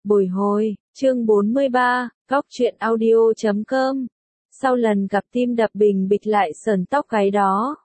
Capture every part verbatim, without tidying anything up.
Bồi hồi, chương bốn mươi ba, góc truyện audio chấm com. Sau lần gặp tim đập bình bịch lại sờn tóc gáy đó.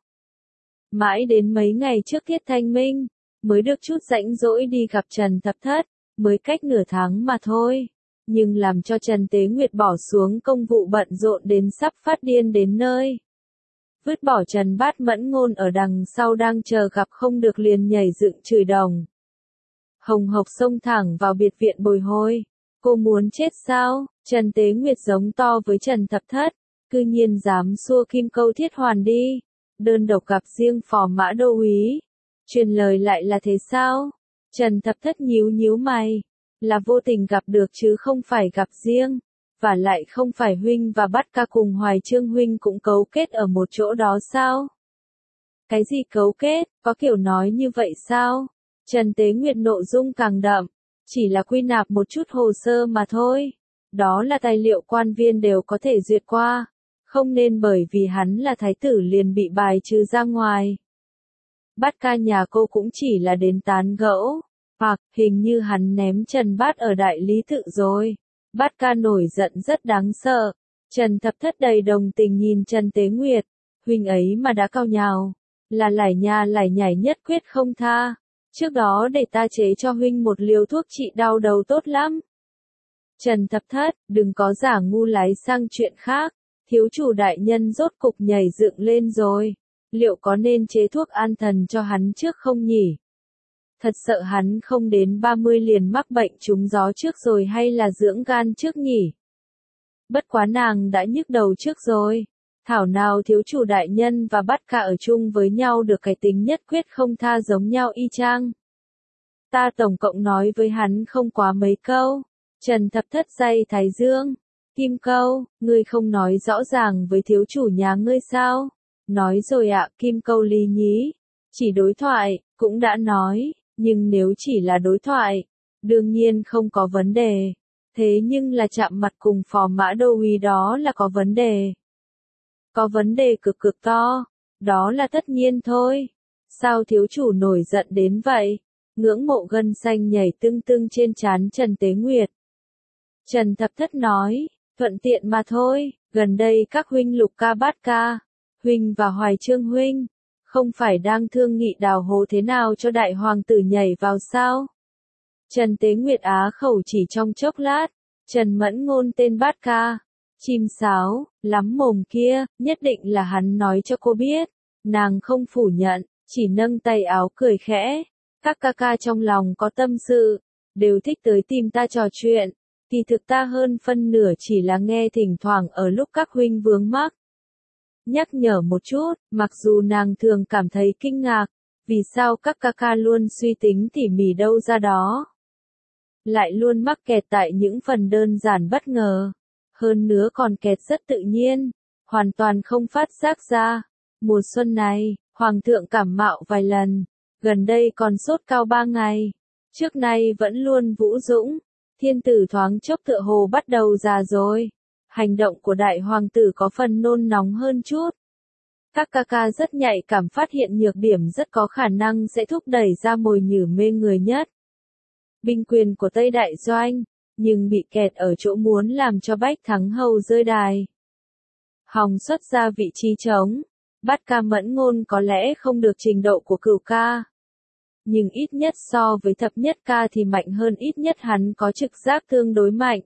Mãi đến mấy ngày trước tiết thanh minh, mới được chút rãnh rỗi đi gặp Trần Thập Thất, mới cách nửa tháng mà thôi. Nhưng làm cho Trần Tế Nguyệt bỏ xuống công vụ bận rộn đến sắp phát điên đến nơi. Vứt bỏ Trần Bát Mẫn Ngôn ở đằng sau đang chờ gặp không được liền nhảy dựng chửi đồng. Hồng hộc xông thẳng vào biệt viện Bồi Hồi. Cô muốn chết sao? Trần Tế Nguyệt giống to với Trần Thập Thất, cư nhiên dám xua kim câu thiết hoàn đi. Đơn độc gặp riêng phò mã đô úy. Truyền lời lại là thế sao? Trần Thập Thất nhíu nhíu mày. Là vô tình gặp được chứ không phải gặp riêng. Và lại không phải huynh và Bát Ca cùng Hoài Trương huynh cũng cấu kết ở một chỗ đó sao? Cái gì cấu kết, có kiểu nói như vậy sao? Trần Tế Nguyệt nội dung càng đậm, chỉ là quy nạp một chút hồ sơ mà thôi. Đó là tài liệu quan viên đều có thể duyệt qua, không nên bởi vì hắn là thái tử liền bị bài trừ ra ngoài. Bát Ca nhà cô cũng chỉ là đến tán gẫu, hoặc hình như hắn ném Trần Bát ở đại lý tự rồi. Bát Ca nổi giận rất đáng sợ. Trần Thập Thất đầy đồng tình nhìn Trần Tế Nguyệt, huynh ấy mà đã cao nhào, là lải nhà lải nhải nhất quyết không tha. Trước đó để ta chế cho huynh một liều thuốc trị đau đầu tốt lắm. Trần Thập Thất, đừng có giả ngu lái sang chuyện khác. Thiếu chủ đại nhân rốt cục nhảy dựng lên rồi. Liệu có nên chế thuốc an thần cho hắn trước không nhỉ? Thật sợ hắn không đến ba mươi liền mắc bệnh trúng gió trước rồi hay là dưỡng gan trước nhỉ? Bất quá nàng đã nhức đầu trước rồi. Thảo nào thiếu chủ đại nhân và Bát Ca ở chung với nhau được cái tính nhất quyết không tha giống nhau y chang. Ta tổng cộng nói với hắn không quá mấy câu. Trần Thập Thất day thái dương. Kim câu, ngươi không nói rõ ràng với thiếu chủ nhà ngươi sao? Nói rồi ạ, Kim câu lý nhí. Chỉ đối thoại, cũng đã nói, nhưng nếu chỉ là đối thoại, đương nhiên không có vấn đề. Thế nhưng là chạm mặt cùng phò mã đô úy đó là có vấn đề. Có vấn đề cực cực to, đó là tất nhiên thôi. Sao thiếu chủ nổi giận đến vậy? Ngưỡng mộ gân xanh nhảy tưng tưng trên trán Trần Tế Nguyệt. Trần Thập Thất nói, thuận tiện mà thôi, gần đây các huynh Lục Ca Bát Ca, huynh và Hoài Trương huynh, không phải đang thương nghị đào hố thế nào cho đại hoàng tử nhảy vào sao? Trần Tế Nguyệt á khẩu chỉ trong chốc lát, Trần Mẫn Ngôn tên Bát Ca. Chim sáo, lắm mồm kia, nhất định là hắn nói cho cô biết. Nàng không phủ nhận, chỉ nâng tay áo cười khẽ. Các ca ca trong lòng có tâm sự, đều thích tới tìm ta trò chuyện. Kỳ thực ta hơn phân nửa chỉ là nghe thỉnh thoảng ở lúc các huynh vướng mắc. Nhắc nhở một chút, mặc dù nàng thường cảm thấy kinh ngạc, vì sao các ca ca luôn suy tính tỉ mỉ đâu ra đó. Lại luôn mắc kẹt tại những phần đơn giản bất ngờ. Hơn nữa còn kẹt rất tự nhiên, hoàn toàn không phát giác ra. Mùa xuân này, Hoàng thượng cảm mạo vài lần, gần đây còn sốt cao ba ngày. Trước nay vẫn luôn vũ dũng, thiên tử thoáng chốc tựa hồ bắt đầu già rồi. Hành động của đại hoàng tử có phần nôn nóng hơn chút. Các ca ca rất nhạy cảm phát hiện nhược điểm rất có khả năng sẽ thúc đẩy ra mồi nhử mê người nhất. Binh quyền của Tây Đại Doanh, nhưng bị kẹt ở chỗ muốn làm cho Bách Thắng Hầu rơi đài. Hòng xuất ra vị trí trống, Bát Ca Mẫn Ngôn có lẽ không được trình độ của Cửu Ca. Nhưng ít nhất so với Thập Nhất Ca thì mạnh hơn, ít nhất hắn có trực giác tương đối mạnh.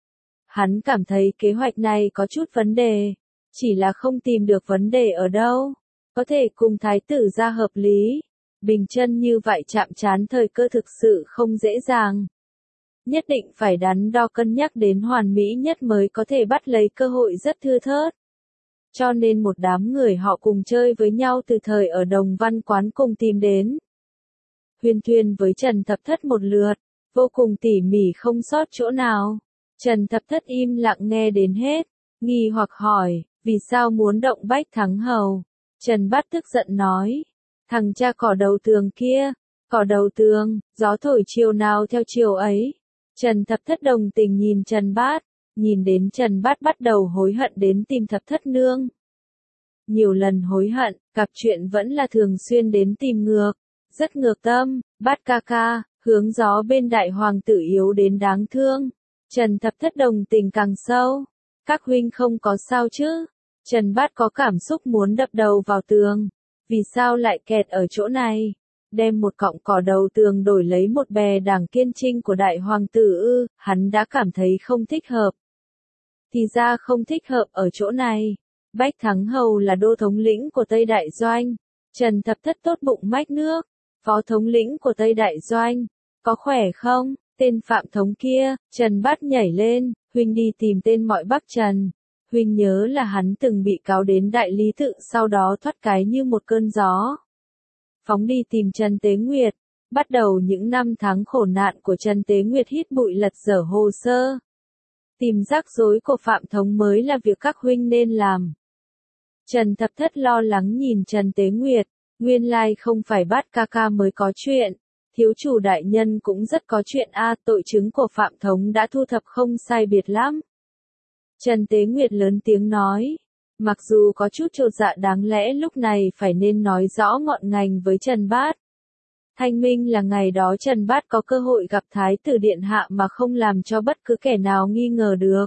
Hắn cảm thấy kế hoạch này có chút vấn đề, chỉ là không tìm được vấn đề ở đâu. Có thể cùng thái tử ra hợp lý, bình chân như vậy chạm trán thời cơ thực sự không dễ dàng. Nhất định phải đắn đo cân nhắc đến hoàn mỹ nhất mới có thể bắt lấy cơ hội rất thưa thớt. Cho nên một đám người họ cùng chơi với nhau từ thời ở Đồng Văn Quán cùng tìm đến. Huyên thuyên với Trần Thập Thất một lượt, vô cùng tỉ mỉ không sót chỗ nào. Trần Thập Thất im lặng nghe đến hết, nghi hoặc hỏi, vì sao muốn động Bách Thắng Hầu? Trần Bát tức giận nói, thằng cha cỏ đầu tường kia, cỏ đầu tường, gió thổi chiều nào theo chiều ấy. Trần Thập Thất đồng tình nhìn Trần Bát, nhìn đến Trần Bát bắt đầu hối hận đến tìm Thập Thất nương. Nhiều lần hối hận, gặp chuyện vẫn là thường xuyên đến tìm ngược, rất ngược tâm. Bát ca ca, Hướng gió bên đại hoàng tử yếu đến đáng thương. Trần Thập Thất đồng tình càng sâu. Các huynh không có sao chứ? Trần Bát có cảm xúc muốn đập đầu vào tường. Vì sao lại kẹt ở chỗ này? Đem một cọng cỏ đầu tường đổi lấy một bè đảng kiên trinh của đại hoàng tử ư, hắn đã cảm thấy không thích hợp. Thì ra không thích hợp ở chỗ này. Bách Thắng Hầu là đô thống lĩnh của Tây Đại Doanh. Trần Thập Thất tốt bụng mách nước. Phó thống lĩnh của Tây Đại Doanh. Có khỏe không? Tên Phạm Thống kia, Trần Bát nhảy lên, huynh đi tìm tên mọi Bắc Trần. Huynh nhớ là hắn từng bị cáo đến đại lý tự sau đó thoát cái như một cơn gió. Phóng đi tìm Trần Tế Nguyệt. Bắt đầu những năm tháng khổ nạn của Trần Tế Nguyệt hít bụi lật dở hồ sơ. Tìm rắc rối của Phạm Thống mới là việc các huynh nên làm. Trần Thập Thất lo lắng nhìn Trần Tế Nguyệt. Nguyên lai không phải Bát ca ca mới có chuyện. Thiếu chủ đại nhân cũng rất có chuyện a, tội chứng của Phạm Thống đã thu thập không sai biệt lắm. Trần Tế Nguyệt lớn tiếng nói. Mặc dù có chút chột dạ đáng lẽ lúc này phải nên nói rõ ngọn ngành với Trần Bát. Thanh minh là ngày đó Trần Bát có cơ hội gặp Thái tử Điện Hạ mà không làm cho bất cứ kẻ nào nghi ngờ được.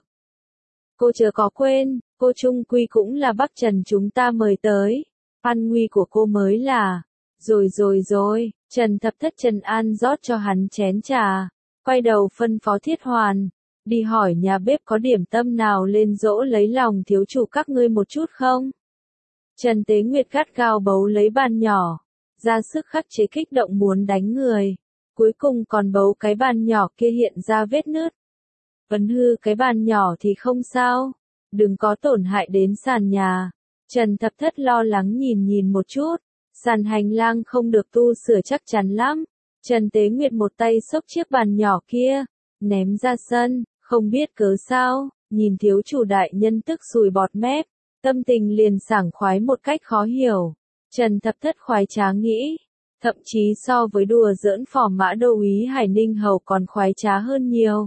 Cô chớ có quên, cô trung quy cũng là Bắc Trần chúng ta mời tới. An nguy của cô mới là... Rồi rồi rồi, Trần Thập Thất trần an rót cho hắn chén trà. Quay đầu phân phó Thiết Hoàn. Đi hỏi nhà bếp có điểm tâm nào lên dỗ lấy lòng thiếu chủ các ngươi một chút không? Trần Tế Nguyệt gắt gao bấu lấy bàn nhỏ. Ra sức khắc chế kích động muốn đánh người. Cuối cùng còn bấu cái bàn nhỏ kia hiện ra vết nứt. Vấn hư cái bàn nhỏ thì không sao. Đừng có tổn hại đến sàn nhà. Trần Thập Thất lo lắng nhìn nhìn một chút. Sàn hành lang không được tu sửa chắc chắn lắm. Trần Tế Nguyệt một tay xốc chiếc bàn nhỏ kia. Ném ra sân. Không biết cớ sao. Nhìn thiếu chủ đại nhân tức sùi bọt mép. Tâm tình liền sảng khoái một cách khó hiểu. Trần Thập Thất khoái trá nghĩ. Thậm chí so với đùa giỡn phò mã đô úy Hải Ninh Hầu còn khoái trá hơn nhiều.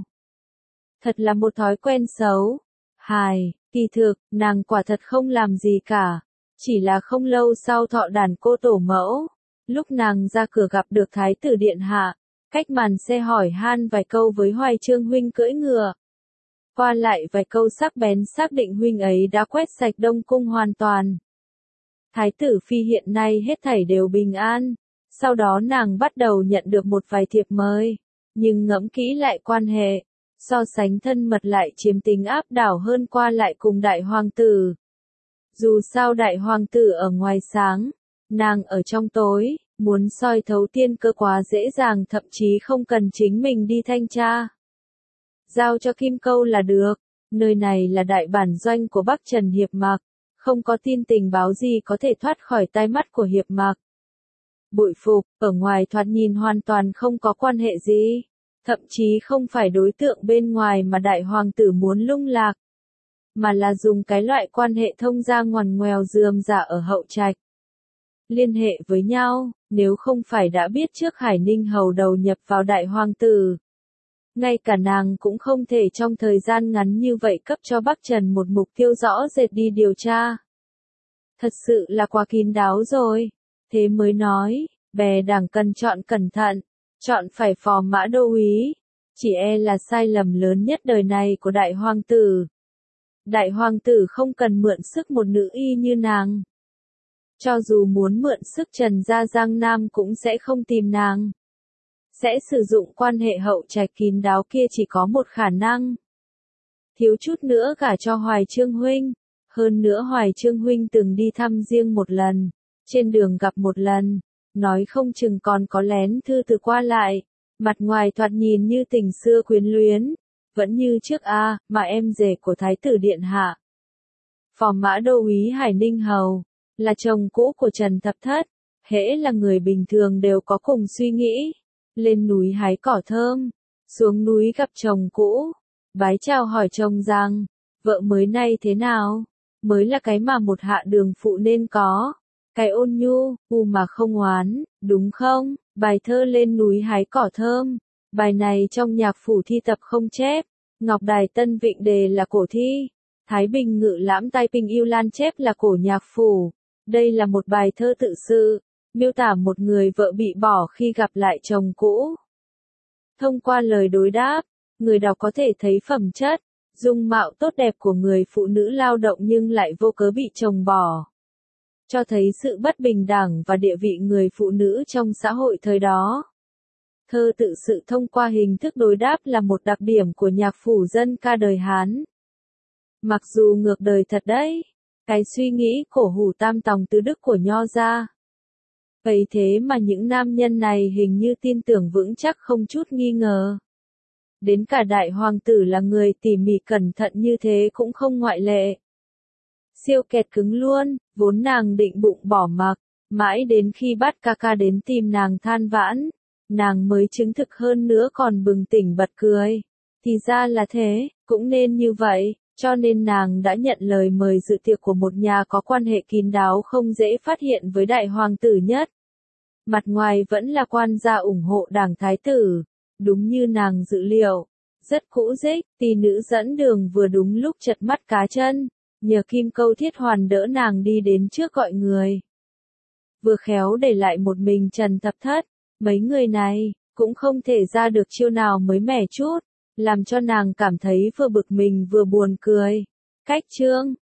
Thật là một thói quen xấu. Hài, kỳ thực, nàng quả thật không làm gì cả. Chỉ là không lâu sau thọ đàn cô tổ mẫu. Lúc nàng ra cửa gặp được Thái tử Điện Hạ. Cách màn xe hỏi han vài câu với Hoài Trương huynh cưỡi ngựa. Qua lại vài câu sắc bén xác định huynh ấy đã quét sạch Đông Cung hoàn toàn. Thái tử phi hiện nay hết thảy đều bình an. Sau đó nàng bắt đầu nhận được một vài thiệp mời. Nhưng ngẫm kỹ lại quan hệ. So sánh thân mật lại chiếm tính áp đảo hơn qua lại cùng đại hoàng tử. Dù sao đại hoàng tử ở ngoài sáng. Nàng ở trong tối. Muốn soi thấu tiên cơ quá dễ dàng thậm chí không cần chính mình đi thanh tra. Giao cho Kim Câu là được. Nơi này là đại bản doanh của Bắc Trần Hiệp Mạc. Không có tin tình báo gì có thể thoát khỏi tai mắt của Hiệp Mạc. Bội phục, ở ngoài thoạt nhìn hoàn toàn không có quan hệ gì. Thậm chí không phải đối tượng bên ngoài mà đại hoàng tử muốn lung lạc. Mà là dùng cái loại quan hệ thông gia ngoằn ngoèo rườm rà ở hậu trạch. Liên hệ với nhau, nếu không phải đã biết trước Hải Ninh Hầu đầu nhập vào đại hoàng tử. Ngay cả nàng cũng không thể trong thời gian ngắn như vậy cấp cho Bắc Trần một mục tiêu rõ rệt đi điều tra. Thật sự là quá kín đáo rồi. Thế mới nói, bè đảng cần chọn cẩn thận, chọn phải phò mã đô úy. Chỉ e là sai lầm lớn nhất đời này của đại hoàng tử. Đại hoàng tử không cần mượn sức một nữ y như nàng. Cho dù muốn mượn sức Trần gia Giang Nam cũng sẽ không tìm nàng. Sẽ sử dụng quan hệ hậu trạch kín đáo kia chỉ có một khả năng. Thiếu chút nữa gả cho Hoài Trương huynh. Hơn nữa Hoài Trương huynh từng đi thăm riêng một lần. Trên đường gặp một lần. Nói không chừng còn có lén thư từ qua lại. Mặt ngoài thoạt nhìn như tình xưa quyến luyến. Vẫn như trước a, mà em rể của Thái tử Điện Hạ. Phò mã đô úy Hải Ninh Hầu. Là chồng cũ của Trần Thập Thất. Hễ là người bình thường đều có cùng suy nghĩ. Lên núi hái cỏ thơm. Xuống núi gặp chồng cũ. Bái chào hỏi chồng rằng. Vợ mới nay thế nào? Mới là cái mà một hạ đường phụ nên có. Cái ôn nhu, u mà không oán, đúng không? Bài thơ lên núi hái cỏ thơm. Bài này trong nhạc phủ thi tập không chép. Ngọc Đài Tân Vịnh Đề là cổ thi. Thái Bình Ngự Lãm Tai Bình Yêu Lan chép là cổ nhạc phủ. Đây là một bài thơ tự sự. Miêu tả một người vợ bị bỏ khi gặp lại chồng cũ. Thông qua lời đối đáp, người đọc có thể thấy phẩm chất, dung mạo tốt đẹp của người phụ nữ lao động nhưng lại vô cớ bị chồng bỏ. Cho thấy sự bất bình đẳng và địa vị người phụ nữ trong xã hội thời đó. Thơ tự sự thông qua hình thức đối đáp là một đặc điểm của nhạc phủ dân ca đời Hán. Mặc dù ngược đời thật đấy, cái suy nghĩ cổ hủ tam tòng tứ đức của Nho gia. Vậy thế mà những nam nhân này hình như tin tưởng vững chắc không chút nghi ngờ. Đến cả đại hoàng tử là người tỉ mỉ cẩn thận như thế cũng không ngoại lệ. Siêu kẹt cứng luôn, vốn nàng định bụng bỏ mặc, mãi đến khi bắt ca ca đến tìm nàng than vãn, nàng mới chứng thực hơn nữa còn bừng tỉnh bật cười. Thì ra là thế, cũng nên như vậy, cho nên nàng đã nhận lời mời dự tiệc của một nhà có quan hệ kín đáo không dễ phát hiện với đại hoàng tử nhất. Mặt ngoài vẫn là quan gia ủng hộ đảng thái tử, đúng như nàng dự liệu. Rất cũ dích, tỷ nữ dẫn đường vừa đúng lúc chật mắt cá chân, nhờ kim câu thiết hoàn đỡ nàng đi đến trước gọi người. Vừa khéo để lại một mình Trần Thập Thất, mấy người này, cũng không thể ra được chiêu nào mới mẻ chút, làm cho nàng cảm thấy vừa bực mình vừa buồn cười. Cách chương